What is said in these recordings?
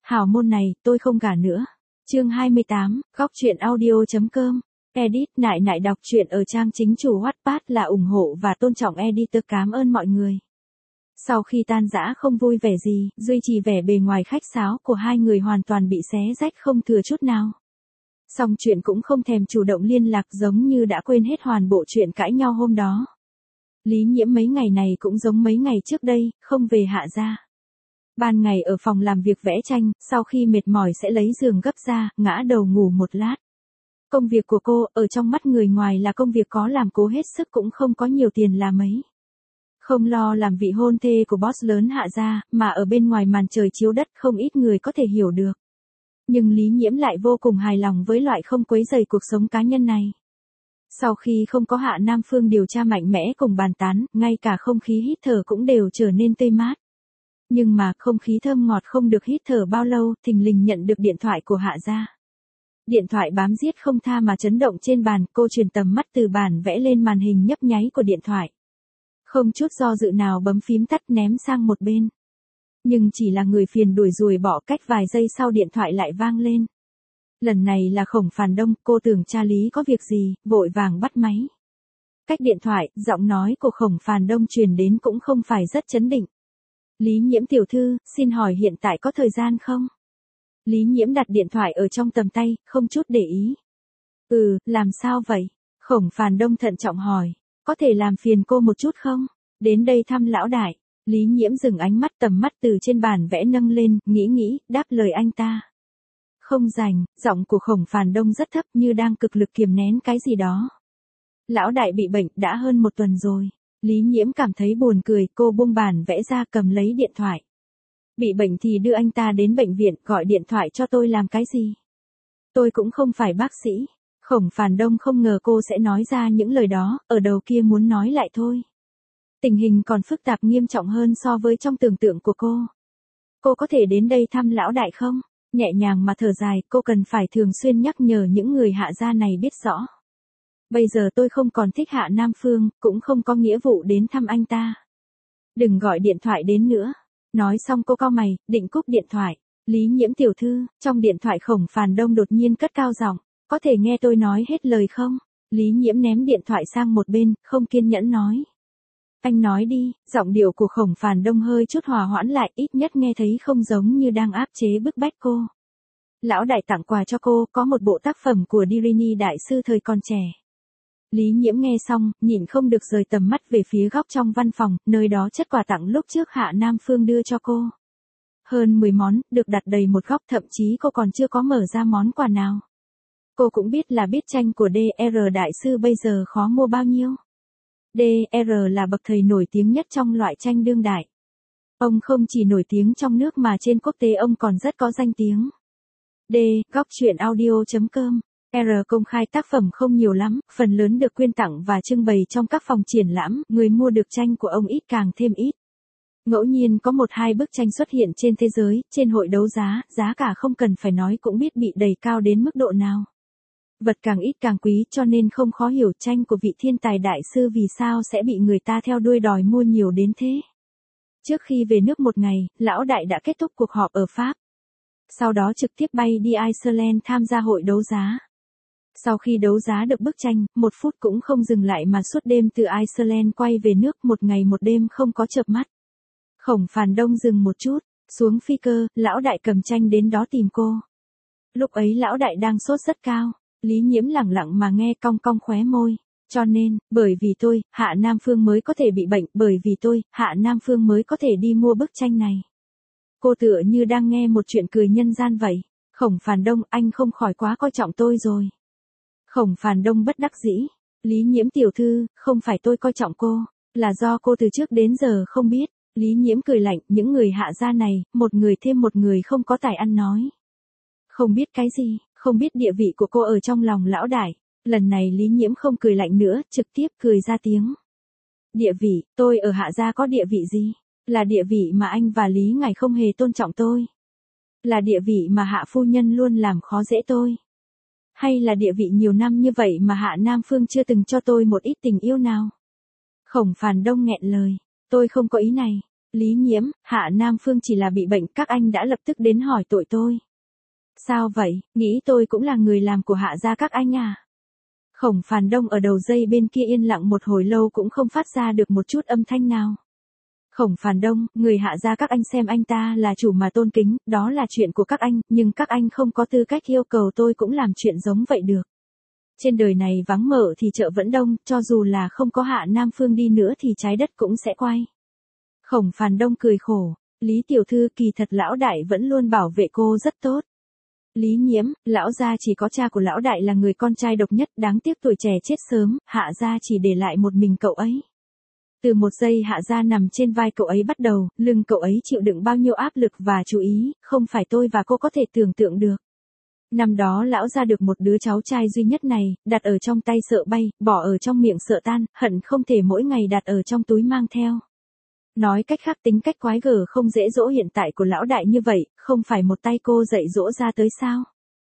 Hảo môn này, tôi không gả nữa. Chương 28, góc truyện audio.com. Edit, nại nại đọc truyện ở trang chính chủ Wattpad là ủng hộ và tôn trọng editor, cảm ơn mọi người. Sau khi tan rã không vui vẻ gì, duy trì vẻ bề ngoài khách sáo của hai người hoàn toàn bị xé rách không thừa chút nào. Xong chuyện cũng không thèm chủ động liên lạc, giống như đã quên hết hoàn bộ chuyện cãi nhau hôm đó. Lý Nhiễm mấy ngày này cũng giống mấy ngày trước đây, không về Hạ gia. Ban ngày ở phòng làm việc vẽ tranh, sau khi mệt mỏi sẽ lấy giường gấp ra, ngã đầu ngủ một lát. Công việc của cô, ở trong mắt người ngoài là công việc có làm cố hết sức cũng không có nhiều tiền là mấy. Không lo làm vị hôn thê của boss lớn Hạ gia, mà ở bên ngoài màn trời chiếu đất không ít người có thể hiểu được. Nhưng Lý Nhiễm lại vô cùng hài lòng với loại không quấy rầy cuộc sống cá nhân này. Sau khi không có Hạ Nam Phương điều tra mạnh mẽ cùng bàn tán, ngay cả không khí hít thở cũng đều trở nên tươi mát. Nhưng mà không khí thơm ngọt không được hít thở bao lâu, thình lình nhận được điện thoại của Hạ gia. Điện thoại bám giết không tha mà chấn động trên bàn, cô truyền tầm mắt từ bản vẽ lên màn hình nhấp nháy của điện thoại. Không chút do dự nào bấm phím tắt ném sang một bên. Nhưng chỉ là người phiền đuổi ruồi bỏ, cách vài giây sau điện thoại lại vang lên. Lần này là Khổng Phàn Đông, cô tưởng cha Lý có việc gì, vội vàng bắt máy. Cách điện thoại, giọng nói của Khổng Phàn Đông truyền đến cũng không phải rất chấn định. Lý Nhiễm tiểu thư, xin hỏi hiện tại có thời gian không? Lý Nhiễm đặt điện thoại ở trong tầm tay, không chút để ý. Làm sao vậy? Khổng Phàn Đông thận trọng hỏi. Có thể làm phiền cô một chút không? Đến đây thăm lão đại. Lý Nhiễm dừng ánh mắt, tầm mắt từ trên bàn vẽ nâng lên, nghĩ, đáp lời anh ta. Không rảnh, giọng của Khổng Phàn Đông rất thấp như đang cực lực kiềm nén cái gì đó. Lão đại bị bệnh đã hơn một tuần rồi. Lý Nhiễm cảm thấy buồn cười, cô buông bàn vẽ ra cầm lấy điện thoại. Bị bệnh thì đưa anh ta đến bệnh viện, gọi điện thoại cho tôi làm cái gì? Tôi cũng không phải bác sĩ. Khổng Phàn Đông không ngờ cô sẽ nói ra những lời đó, ở đầu kia muốn nói lại thôi. Tình hình còn phức tạp nghiêm trọng hơn so với trong tưởng tượng của cô. Cô có thể đến đây thăm lão đại không? Nhẹ nhàng mà thở dài, cô cần phải thường xuyên nhắc nhở những người Hạ gia này biết rõ. Bây giờ tôi không còn thích Hạ Nam Phương, cũng không có nghĩa vụ đến thăm anh ta. Đừng gọi điện thoại đến nữa. Nói xong cô cau mày, định cúp điện thoại. Lý Nhiễm tiểu thư, trong điện thoại Khổng Phàn Đông đột nhiên cất cao giọng. Có thể nghe tôi nói hết lời không? Lý Nhiễm ném điện thoại sang một bên, không kiên nhẫn nói. Anh nói đi, giọng điệu của Khổng Phàn Đông hơi chút hòa hoãn lại, ít nhất nghe thấy không giống như đang áp chế bức bách cô. Lão đại tặng quà cho cô, có một bộ tác phẩm của Dirini đại sư thời còn trẻ. Lý Nhiễm nghe xong, nhìn không được rời tầm mắt về phía góc trong văn phòng, nơi đó chất quà tặng lúc trước Hạ Nam Phương đưa cho cô. Hơn 10 món, được đặt đầy một góc, thậm chí cô còn chưa có mở ra món quà nào. Cô cũng biết tranh của DR đại sư bây giờ khó mua bao nhiêu. DR là bậc thầy nổi tiếng nhất trong loại tranh đương đại. Ông không chỉ nổi tiếng trong nước mà trên quốc tế ông còn rất có danh tiếng. Góc truyện audio.com. Công khai tác phẩm không nhiều lắm, phần lớn được quyên tặng và trưng bày trong các phòng triển lãm, người mua được tranh của ông ít càng thêm ít. Ngẫu nhiên có 1-2 bức tranh xuất hiện trên thế giới, trên hội đấu giá, giá cả không cần phải nói cũng biết bị đẩy cao đến mức độ nào. Vật càng ít càng quý, cho nên không khó hiểu tranh của vị thiên tài đại sư vì sao sẽ bị người ta theo đuôi đòi mua nhiều đến thế. Trước khi về nước một ngày, lão đại đã kết thúc cuộc họp ở Pháp. Sau đó trực tiếp bay đi Iceland tham gia hội đấu giá. Sau khi đấu giá được bức tranh, 1 phút cũng không dừng lại mà suốt đêm từ Iceland quay về nước, 1 ngày 1 đêm không có chợp mắt. Khổng Phàn Đông dừng một chút, xuống phi cơ, lão đại cầm tranh đến đó tìm cô. Lúc ấy lão đại đang sốt rất cao. Lý Nhiễm lẳng lặng mà nghe, cong cong khóe môi. Cho nên, bởi vì tôi, Hạ Nam Phương mới có thể bị bệnh, bởi vì tôi, Hạ Nam Phương mới có thể đi mua bức tranh này. Cô tựa như đang nghe một chuyện cười nhân gian vậy. Khổng Phàn Đông, anh không khỏi quá coi trọng tôi rồi. Khổng Phàn Đông bất đắc dĩ. Lý Nhiễm tiểu thư, không phải tôi coi trọng cô, là do cô từ trước đến giờ không biết. Lý Nhiễm cười lạnh, những người Hạ gia này, một người thêm một người không có tài ăn nói. Không biết cái gì, không biết địa vị của cô ở trong lòng lão đại. Lần này Lý Nhiễm không cười lạnh nữa, trực tiếp cười ra tiếng. Địa vị, tôi ở Hạ gia có địa vị gì? Là địa vị mà anh và Lý ngài không hề tôn trọng tôi. Là địa vị mà Hạ phu nhân luôn làm khó dễ tôi. Hay là địa vị nhiều năm như vậy mà Hạ Nam Phương chưa từng cho tôi một ít tình yêu nào? Khổng Phàn Đông nghẹn lời. Tôi không có ý này. Lý Nhiễm, Hạ Nam Phương chỉ là bị bệnh, các anh đã lập tức đến hỏi tội tôi. Sao vậy, nghĩ tôi cũng là người làm của Hạ gia các anh à? Khổng Phàn Đông ở đầu dây bên kia yên lặng một hồi lâu cũng không phát ra được một chút âm thanh nào. Khổng Phàn Đông, người Hạ gia các anh xem anh ta là chủ mà tôn kính, đó là chuyện của các anh, nhưng các anh không có tư cách yêu cầu tôi cũng làm chuyện giống vậy được. Trên đời này vắng mở thì chợ vẫn đông, cho dù là không có Hạ Nam Phương đi nữa thì trái đất cũng sẽ quay. Khổng Phàn Đông cười khổ, Lý tiểu thư, kỳ thật lão đại vẫn luôn bảo vệ cô rất tốt. Lý Nhiễm, lão gia chỉ có cha của lão đại là người con trai độc nhất, đáng tiếc tuổi trẻ chết sớm, Hạ gia chỉ để lại một mình cậu ấy. Từ một giây Hạ gia nằm trên vai cậu ấy bắt đầu, lưng cậu ấy chịu đựng bao nhiêu áp lực và chú ý, không phải tôi và cô có thể tưởng tượng được. Năm đó lão gia được một đứa cháu trai duy nhất này, đặt ở trong tay sợ bay, bỏ ở trong miệng sợ tan, hận không thể mỗi ngày đặt ở trong túi mang theo. Nói cách khác, tính cách quái gở không dễ dỗ hiện tại của lão đại như vậy, không phải một tay cô dạy dỗ ra tới sao?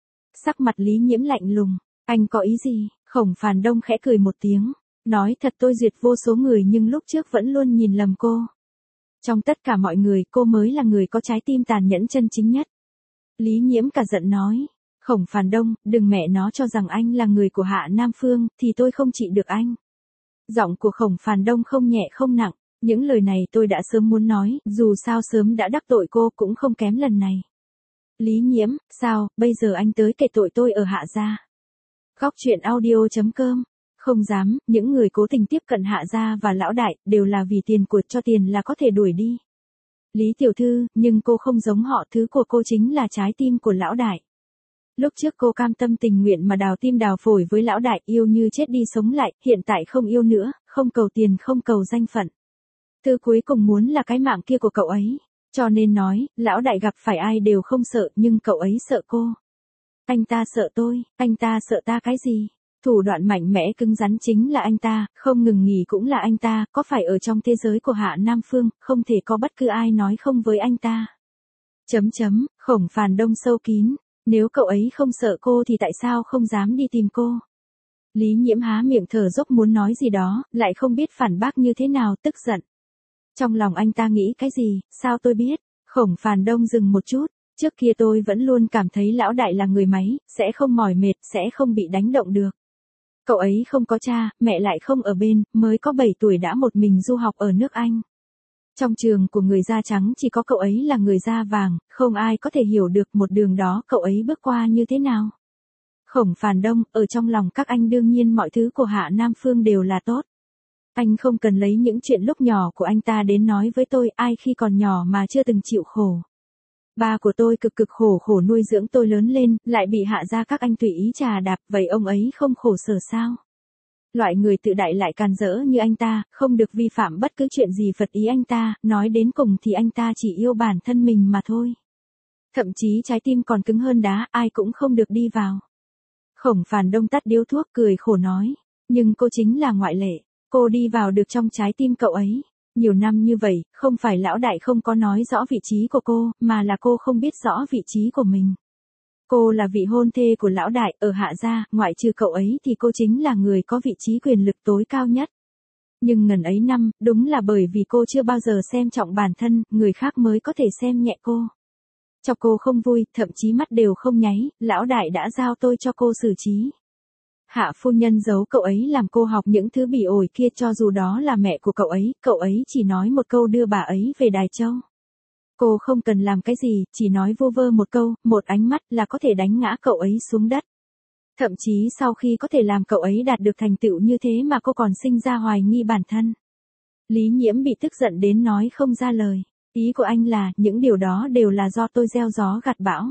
Sắc mặt Lý Nhiễm lạnh lùng, anh có ý gì? Khổng Phàn Đông khẽ cười một tiếng, nói thật, tôi duyệt vô số người nhưng lúc trước vẫn luôn nhìn lầm cô. Trong tất cả mọi người, cô mới là người có trái tim tàn nhẫn chân chính nhất. Lý Nhiễm cả giận nói, Khổng Phàn Đông, đừng mẹ nó cho rằng anh là người của Hạ Nam Phương, thì tôi không trị được anh. Giọng của Khổng Phàn Đông không nhẹ không nặng. Những lời này tôi đã sớm muốn nói, dù sao sớm đã đắc tội cô cũng không kém lần này. Lý Nhiễm, sao, bây giờ anh tới kể tội tôi ở Hạ gia. Góc truyện audio.com, không dám, những người cố tình tiếp cận Hạ gia và lão đại, đều là vì tiền của, cho tiền là có thể đuổi đi. Lý tiểu thư, nhưng cô không giống họ, thứ của cô chính là trái tim của lão đại. Lúc trước cô cam tâm tình nguyện mà đào tim đào phổi với lão đại, yêu như chết đi sống lại, hiện tại không yêu nữa, không cầu tiền không cầu danh phận. Thứ cuối cùng muốn là cái mạng kia của cậu ấy. Cho nên nói, lão đại gặp phải ai đều không sợ, nhưng cậu ấy sợ cô. Anh ta sợ tôi, anh ta sợ ta cái gì? Thủ đoạn mạnh mẽ cứng rắn chính là anh ta, không ngừng nghỉ cũng là anh ta, có phải ở trong thế giới của Hạ Nam Phương, không thể có bất cứ ai nói không với anh ta. Khổng Phàn Đông sâu kín, nếu cậu ấy không sợ cô thì tại sao không dám đi tìm cô? Lý Nhiễm há miệng thở dốc muốn nói gì đó, lại không biết phản bác như thế nào, tức giận. Trong lòng anh ta nghĩ cái gì, sao tôi biết? Khổng Phàn Đông dừng một chút, trước kia tôi vẫn luôn cảm thấy lão đại là người máy, sẽ không mỏi mệt, sẽ không bị đánh động được. Cậu ấy không có cha, mẹ lại không ở bên, mới có 7 tuổi đã một mình du học ở nước Anh. Trong trường của người da trắng chỉ có cậu ấy là người da vàng, không ai có thể hiểu được một đường đó cậu ấy bước qua như thế nào. Khổng Phàn Đông, ở trong lòng các anh đương nhiên mọi thứ của Hạ Nam Phương đều là tốt. Anh không cần lấy những chuyện lúc nhỏ của anh ta đến nói với tôi, ai khi còn nhỏ mà chưa từng chịu khổ. Ba của tôi cực cực khổ nuôi dưỡng tôi lớn lên, lại bị Hạ gia các anh tùy ý trà đạp, vậy ông ấy không khổ sở sao? Loại người tự đại lại càn rỡ như anh ta, không được vi phạm bất cứ chuyện gì phật ý anh ta, nói đến cùng thì anh ta chỉ yêu bản thân mình mà thôi. Thậm chí trái tim còn cứng hơn đá, ai cũng không được đi vào. Khổng Phàn Đông tắt điếu thuốc cười khổ nói, nhưng cô chính là ngoại lệ. Cô đi vào được trong trái tim cậu ấy. Nhiều năm như vậy, không phải lão đại không có nói rõ vị trí của cô, mà là cô không biết rõ vị trí của mình. Cô là vị hôn thê của lão đại, ở Hạ gia, ngoại trừ cậu ấy thì cô chính là người có vị trí quyền lực tối cao nhất. Nhưng ngần ấy năm, đúng là bởi vì cô chưa bao giờ xem trọng bản thân, người khác mới có thể xem nhẹ cô. Cho cô không vui, thậm chí mắt đều không nháy, lão đại đã giao tôi cho cô xử trí. Hạ phu nhân giấu cậu ấy làm cô học những thứ bỉ ổi kia, cho dù đó là mẹ của cậu ấy chỉ nói một câu đưa bà ấy về Đài Châu. Cô không cần làm cái gì, chỉ nói vô vơ một câu, một ánh mắt là có thể đánh ngã cậu ấy xuống đất. Thậm chí sau khi có thể làm cậu ấy đạt được thành tựu như thế mà cô còn sinh ra hoài nghi bản thân. Lý Nhiễm bị tức giận đến nói không ra lời. Ý của anh là, những điều đó đều là do tôi gieo gió gặt bão.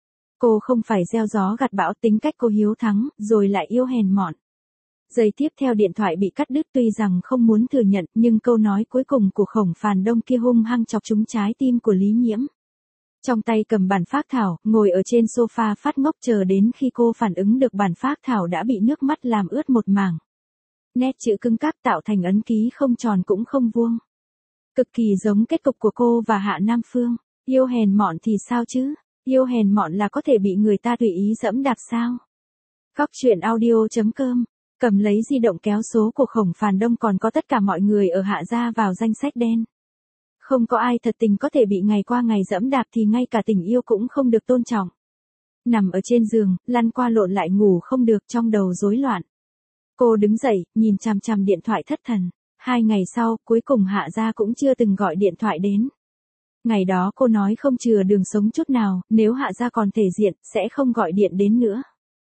Cô không phải gieo gió gặt bão, tính cách cô hiếu thắng, rồi lại yêu hèn mọn. Giây tiếp theo điện thoại bị cắt đứt, tuy rằng không muốn thừa nhận, nhưng câu nói cuối cùng của Khổng Phàn Đông kia hung hăng chọc trúng trái tim của Lý Nhiễm. Trong tay cầm bản phác thảo, ngồi ở trên sofa phát ngốc chờ đến khi cô phản ứng được bản phác thảo đã bị nước mắt làm ướt một mảng. Nét chữ cứng cáp tạo thành ấn ký không tròn cũng không vuông. Cực kỳ giống kết cục của cô và Hạ Nam Phương. Yêu hèn mọn thì sao chứ? Yêu hèn mọn là có thể bị người ta tùy ý dẫm đạp sao? Góc truyện audio.com, cầm lấy di động kéo số của Khổng Phàn Đông còn có tất cả mọi người ở Hạ gia vào danh sách đen. Không có ai thật tình có thể bị ngày qua ngày dẫm đạp thì ngay cả tình yêu cũng không được tôn trọng. Nằm ở trên giường, lăn qua lộn lại ngủ không được, trong đầu rối loạn. Cô đứng dậy, nhìn chằm chằm điện thoại thất thần. 2 ngày sau, cuối cùng Hạ Gia cũng chưa từng gọi điện thoại đến. Ngày đó cô nói không chừa đường sống chút nào, nếu Hạ Gia còn thể diện, sẽ không gọi điện đến nữa.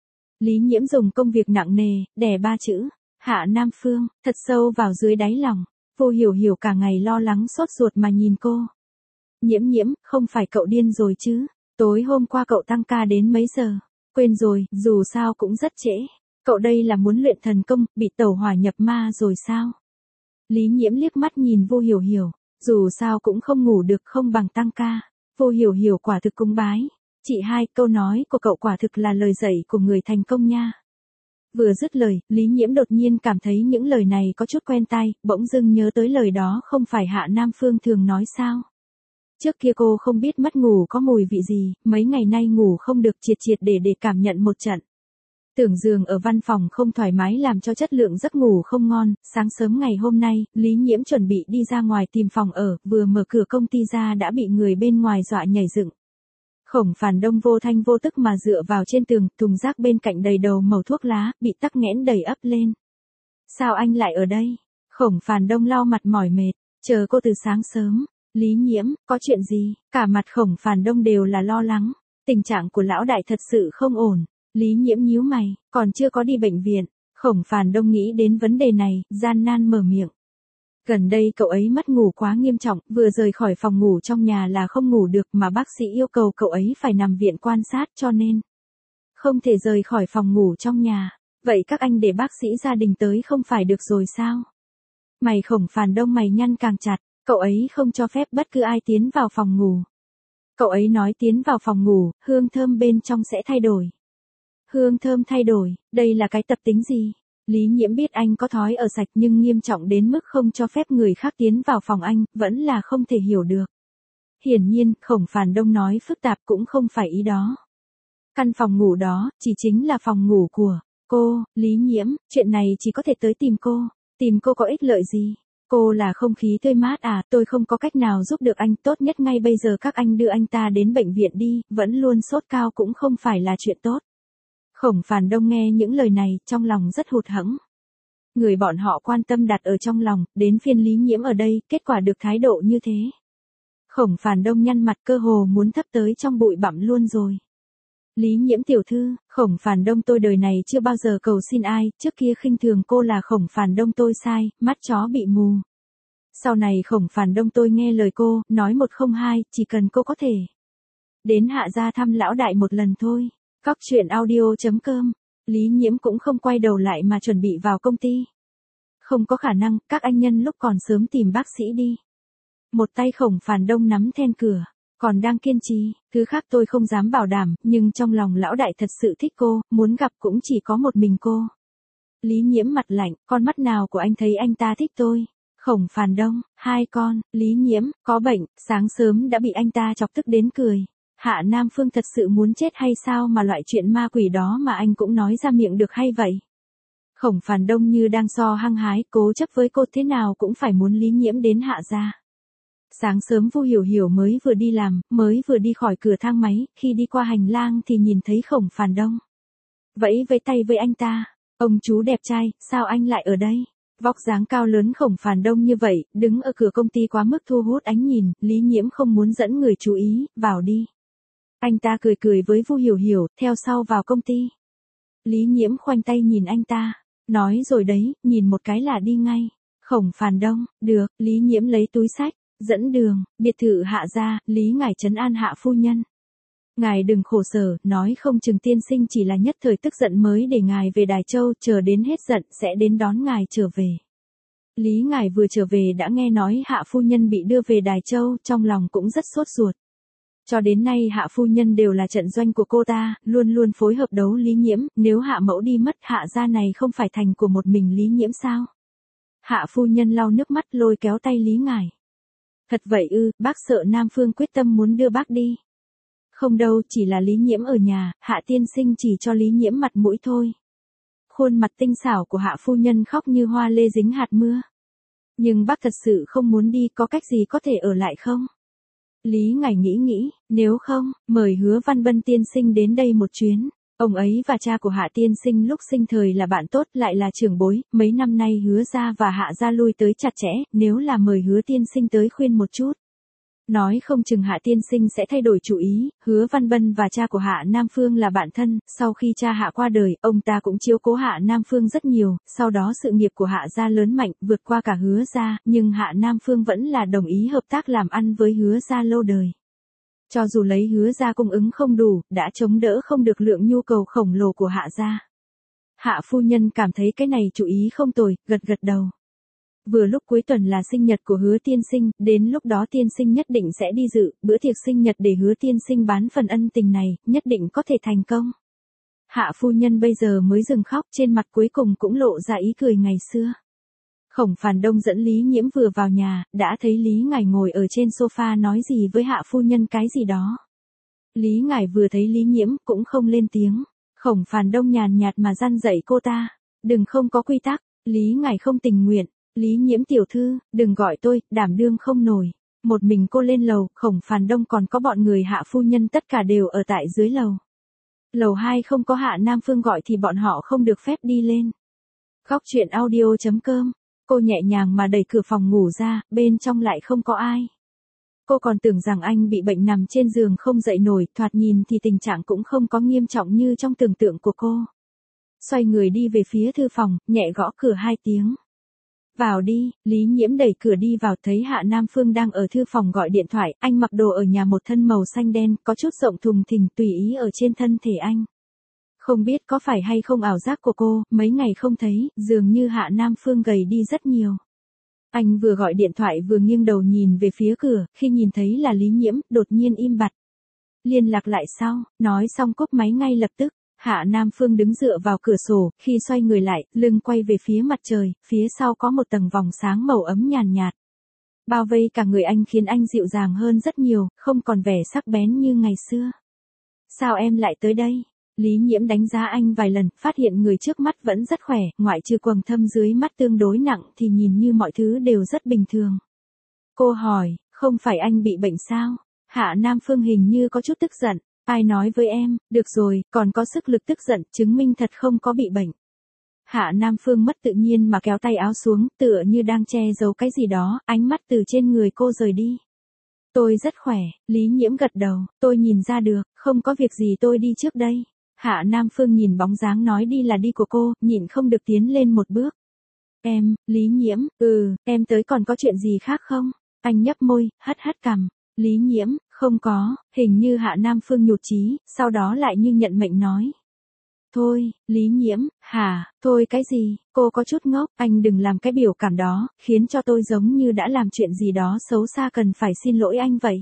Lý Nhiễm dùng công việc nặng nề, đè 3 chữ, Hạ Nam Phương, thật sâu vào dưới đáy lòng. Vô Hiểu Hiểu cả ngày lo lắng sốt ruột mà nhìn cô. Nhiễm Nhiễm, không phải cậu điên rồi chứ? Tối hôm qua cậu tăng ca đến mấy giờ? Quên rồi, dù sao cũng rất trễ. Cậu đây là muốn luyện thần công, bị tẩu hỏa nhập ma rồi sao? Lý Nhiễm liếc mắt nhìn Vô Hiểu Hiểu, dù sao cũng không ngủ được, không bằng tăng ca. Vô Hiểu Hiểu quả thực cúng bái. Chị hai, câu nói của cậu quả thực là lời dạy của người thành công nha. Vừa dứt lời, Lý Nhiễm đột nhiên cảm thấy những lời này có chút quen tai, bỗng dưng nhớ tới lời đó không phải Hạ Nam Phương thường nói sao. Trước kia cô không biết mất ngủ có mùi vị gì, mấy ngày nay ngủ không được triệt triệt để cảm nhận một trận. Tưởng giường ở văn phòng không thoải mái làm cho chất lượng giấc ngủ không ngon, sáng sớm ngày hôm nay, Lý Nhiễm chuẩn bị đi ra ngoài tìm phòng ở, vừa mở cửa công ty ra đã bị người bên ngoài dọa nhảy dựng. Khổng Phàn Đông vô thanh vô tức mà dựa vào trên tường, thùng rác bên cạnh đầy đầu mẩu thuốc lá, bị tắc nghẽn đầy ấp lên. Sao anh lại ở đây? Khổng Phàn Đông lau mặt mỏi mệt, chờ cô từ sáng sớm. Lý Nhiễm, có chuyện gì? Cả mặt Khổng Phàn Đông đều là lo lắng. Tình trạng của lão đại thật sự không ổn. Lý Nhiễm nhíu mày, còn chưa có đi bệnh viện. Khổng Phàn Đông nghĩ đến vấn đề này, gian nan mở miệng. Gần đây cậu ấy mất ngủ quá nghiêm trọng, vừa rời khỏi phòng ngủ trong nhà là không ngủ được mà bác sĩ yêu cầu cậu ấy phải nằm viện quan sát cho nên không thể rời khỏi phòng ngủ trong nhà. Vậy các anh để bác sĩ gia đình tới không phải được rồi sao? Mày Khổng Phàn Đông mày nhăn càng chặt, cậu ấy không cho phép bất cứ ai tiến vào phòng ngủ. Cậu ấy nói tiến vào phòng ngủ, hương thơm bên trong sẽ thay đổi. Hương thơm thay đổi, đây là cái tập tính gì? Lý Nhiễm biết anh có thói ở sạch nhưng nghiêm trọng đến mức không cho phép người khác tiến vào phòng anh, vẫn là không thể hiểu được. Hiển nhiên, Khổng Phàn Đông nói phức tạp cũng không phải ý đó. Căn phòng ngủ đó, chỉ chính là phòng ngủ của cô, Lý Nhiễm, chuyện này chỉ có thể tới tìm cô. Tìm cô có ích lợi gì? Cô là không khí tươi mát à, tôi không có cách nào giúp được anh, tốt nhất ngay bây giờ các anh đưa anh ta đến bệnh viện đi, vẫn luôn sốt cao cũng không phải là chuyện tốt. Khổng Phàn Đông nghe những lời này, trong lòng rất hụt hẫng. Người bọn họ quan tâm đặt ở trong lòng, đến phiên Lý Nhiễm ở đây, kết quả được thái độ như thế. Khổng Phàn Đông nhăn mặt cơ hồ muốn thấp tới trong bụi bặm luôn rồi. Lý Nhiễm tiểu thư, Khổng Phàn Đông tôi đời này chưa bao giờ cầu xin ai, trước kia khinh thường cô là Khổng Phàn Đông tôi sai, mắt chó bị mù. Sau này Khổng Phàn Đông tôi nghe lời cô, nói 102, chỉ cần cô có thể đến Hạ Gia thăm lão đại một lần thôi. Cóc truyện audio.com. Lý Nhiễm cũng không quay đầu lại mà chuẩn bị vào công ty. Không có khả năng, các anh nhân lúc còn sớm tìm bác sĩ đi. Một tay Khổng Phàn Đông nắm then cửa, còn đang kiên trì, thứ khác tôi không dám bảo đảm, nhưng trong lòng lão đại thật sự thích cô, muốn gặp cũng chỉ có một mình cô. Lý Nhiễm mặt lạnh, con mắt nào của anh thấy anh ta thích tôi? Khổng Phàn Đông, 2 con, Lý Nhiễm, có bệnh, sáng sớm đã bị anh ta chọc tức đến cười. Hạ Nam Phương thật sự muốn chết hay sao mà loại chuyện ma quỷ đó mà anh cũng nói ra miệng được hay vậy? Khổng Phàn Đông như đang so hăng hái, cố chấp với cô thế nào cũng phải muốn Lý Nhiễm đến Hạ Gia. Sáng sớm Vu Hiểu Hiểu mới vừa đi làm, mới vừa đi khỏi cửa thang máy, khi đi qua hành lang thì nhìn thấy Khổng Phàn Đông. Vẫy với tay với anh ta, ông chú đẹp trai, sao anh lại ở đây? Vóc dáng cao lớn Khổng Phàn Đông như vậy, đứng ở cửa công ty quá mức thu hút ánh nhìn, Lý Nhiễm không muốn dẫn người chú ý, vào đi. Anh ta cười cười với Vu Hiểu Hiểu, theo sau vào công ty. Lý Nhiễm khoanh tay nhìn anh ta, nói rồi đấy, nhìn một cái là đi ngay. Khổng Phàn Đông, được, Lý Nhiễm lấy túi xách, dẫn đường, biệt thự Hạ Gia, Lý ngài trấn an Hạ phu nhân. Ngài đừng khổ sở, nói không chừng tiên sinh chỉ là nhất thời tức giận mới để ngài về Đài Châu, chờ đến hết giận sẽ đến đón ngài trở về. Lý ngài vừa trở về đã nghe nói Hạ phu nhân bị đưa về Đài Châu, trong lòng cũng rất sốt ruột. Cho đến nay Hạ phu nhân đều là trận doanh của cô ta, luôn luôn phối hợp đấu Lý Nhiễm, nếu Hạ mẫu đi mất Hạ gia này không phải thành của một mình Lý Nhiễm sao? Hạ phu nhân lau nước mắt lôi kéo tay Lý ngài. Thật vậy ư, bác sợ Nam Phương quyết tâm muốn đưa bác đi. Không đâu, chỉ là Lý Nhiễm ở nhà, Hạ tiên sinh chỉ cho Lý Nhiễm mặt mũi thôi. Khuôn mặt tinh xảo của Hạ phu nhân khóc như hoa lê dính hạt mưa. Nhưng bác thật sự không muốn đi, có cách gì có thể ở lại không? Lý Ngải nghĩ, nếu không, mời Hứa Văn Bân tiên sinh đến đây một chuyến. Ông ấy và cha của Hạ tiên sinh lúc sinh thời là bạn tốt, lại là trưởng bối, mấy năm nay Hứa gia và Hạ gia lui tới chặt chẽ, nếu là mời Hứa tiên sinh tới khuyên một chút. Nói không chừng Hạ tiên sinh sẽ thay đổi chủ ý. Hứa Văn Bân và cha của Hạ Nam Phương là bạn thân, sau khi cha Hạ qua đời, ông ta cũng chiếu cố Hạ Nam Phương rất nhiều, sau đó sự nghiệp của Hạ gia lớn mạnh, vượt qua cả Hứa gia, nhưng Hạ Nam Phương vẫn là đồng ý hợp tác làm ăn với Hứa gia lâu đời. Cho dù lấy Hứa gia cung ứng không đủ, đã chống đỡ không được lượng nhu cầu khổng lồ của Hạ gia. Hạ phu nhân cảm thấy cái này chủ ý không tồi, gật gật đầu. Vừa lúc cuối tuần là sinh nhật của Hứa tiên sinh, đến lúc đó tiên sinh nhất định sẽ đi dự bữa tiệc sinh nhật để Hứa tiên sinh bán phần ân tình này, nhất định có thể thành công. Hạ phu nhân bây giờ mới dừng khóc, trên mặt cuối cùng cũng lộ ra ý cười ngày xưa. Khổng Phàn Đông dẫn Lý Nhiễm vừa vào nhà, đã thấy Lý Ngải ngồi ở trên sofa nói gì với Hạ phu nhân cái gì đó. Lý Ngải vừa thấy Lý Nhiễm cũng không lên tiếng. Khổng Phàn Đông nhàn nhạt mà răn dạy cô ta, đừng không có quy tắc. Lý Ngải không tình nguyện. Lý Nhiễm tiểu thư, đừng gọi tôi, đảm đương không nổi. Một mình cô lên lầu, Khổng Phàn Đông còn có bọn người Hạ phu nhân tất cả đều ở tại dưới lầu. Lầu 2 không có Hạ Nam Phương gọi thì bọn họ không được phép đi lên. Góc truyện audio.com. Cô nhẹ nhàng mà đẩy cửa phòng ngủ ra, bên trong lại không có ai. Cô còn tưởng rằng anh bị bệnh nằm trên giường không dậy nổi, thoạt nhìn thì tình trạng cũng không có nghiêm trọng như trong tưởng tượng của cô. Xoay người đi về phía thư phòng, nhẹ gõ cửa 2 tiếng. Vào đi. Lý Nhiễm đẩy cửa đi vào, thấy Hạ Nam Phương đang ở thư phòng gọi điện thoại, anh mặc đồ ở nhà một thân màu xanh đen, có chút rộng thùng thình tùy ý ở trên thân thể anh. Không biết có phải hay không ảo giác của cô, mấy ngày không thấy, dường như Hạ Nam Phương gầy đi rất nhiều. Anh vừa gọi điện thoại vừa nghiêng đầu nhìn về phía cửa, khi nhìn thấy là Lý Nhiễm, đột nhiên im bặt. Liên lạc lại sau, nói xong cúp máy ngay lập tức. Hạ Nam Phương đứng dựa vào cửa sổ, khi xoay người lại, lưng quay về phía mặt trời, phía sau có một tầng vòng sáng màu ấm nhàn nhạt. Bao vây cả người anh khiến anh dịu dàng hơn rất nhiều, không còn vẻ sắc bén như ngày xưa. Sao em lại tới đây? Lý Nhiễm đánh giá anh vài lần, phát hiện người trước mắt vẫn rất khỏe, ngoại trừ quầng thâm dưới mắt tương đối nặng thì nhìn như mọi thứ đều rất bình thường. Cô hỏi, không phải anh bị bệnh sao? Hạ Nam Phương hình như có chút tức giận. Ai nói với em, được rồi, còn có sức lực tức giận, chứng minh thật không có bị bệnh. Hạ Nam Phương mất tự nhiên mà kéo tay áo xuống, tựa như đang che giấu cái gì đó, ánh mắt từ trên người cô rời đi. Tôi rất khỏe. Lý Nhiễm gật đầu, tôi nhìn ra được, không có việc gì, tôi đi trước đây. Hạ Nam Phương nhìn bóng dáng nói đi là đi của cô, nhịn không được tiến lên một bước. Em, Lý Nhiễm, em tới còn có chuyện gì khác không? Anh nhấp môi, hất cằm. Lý Nhiễm, không có, hình như Hạ Nam Phương nhụt chí, sau đó lại như nhận mệnh nói. Thôi, Lý Nhiễm, hả, thôi cái gì, cô có chút ngốc, anh đừng làm cái biểu cảm đó, khiến cho tôi giống như đã làm chuyện gì đó xấu xa cần phải xin lỗi anh vậy.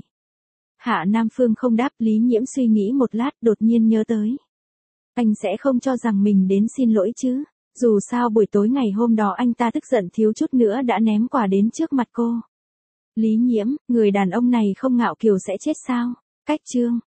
Hạ Nam Phương không đáp, Lý Nhiễm suy nghĩ một lát, đột nhiên nhớ tới. Anh sẽ không cho rằng mình đến xin lỗi chứ, dù sao buổi tối ngày hôm đó anh ta tức giận thiếu chút nữa đã ném quả đến trước mặt cô. Lý Nhiễm, người đàn ông này không ngạo kiều sẽ chết sao? Cách chương.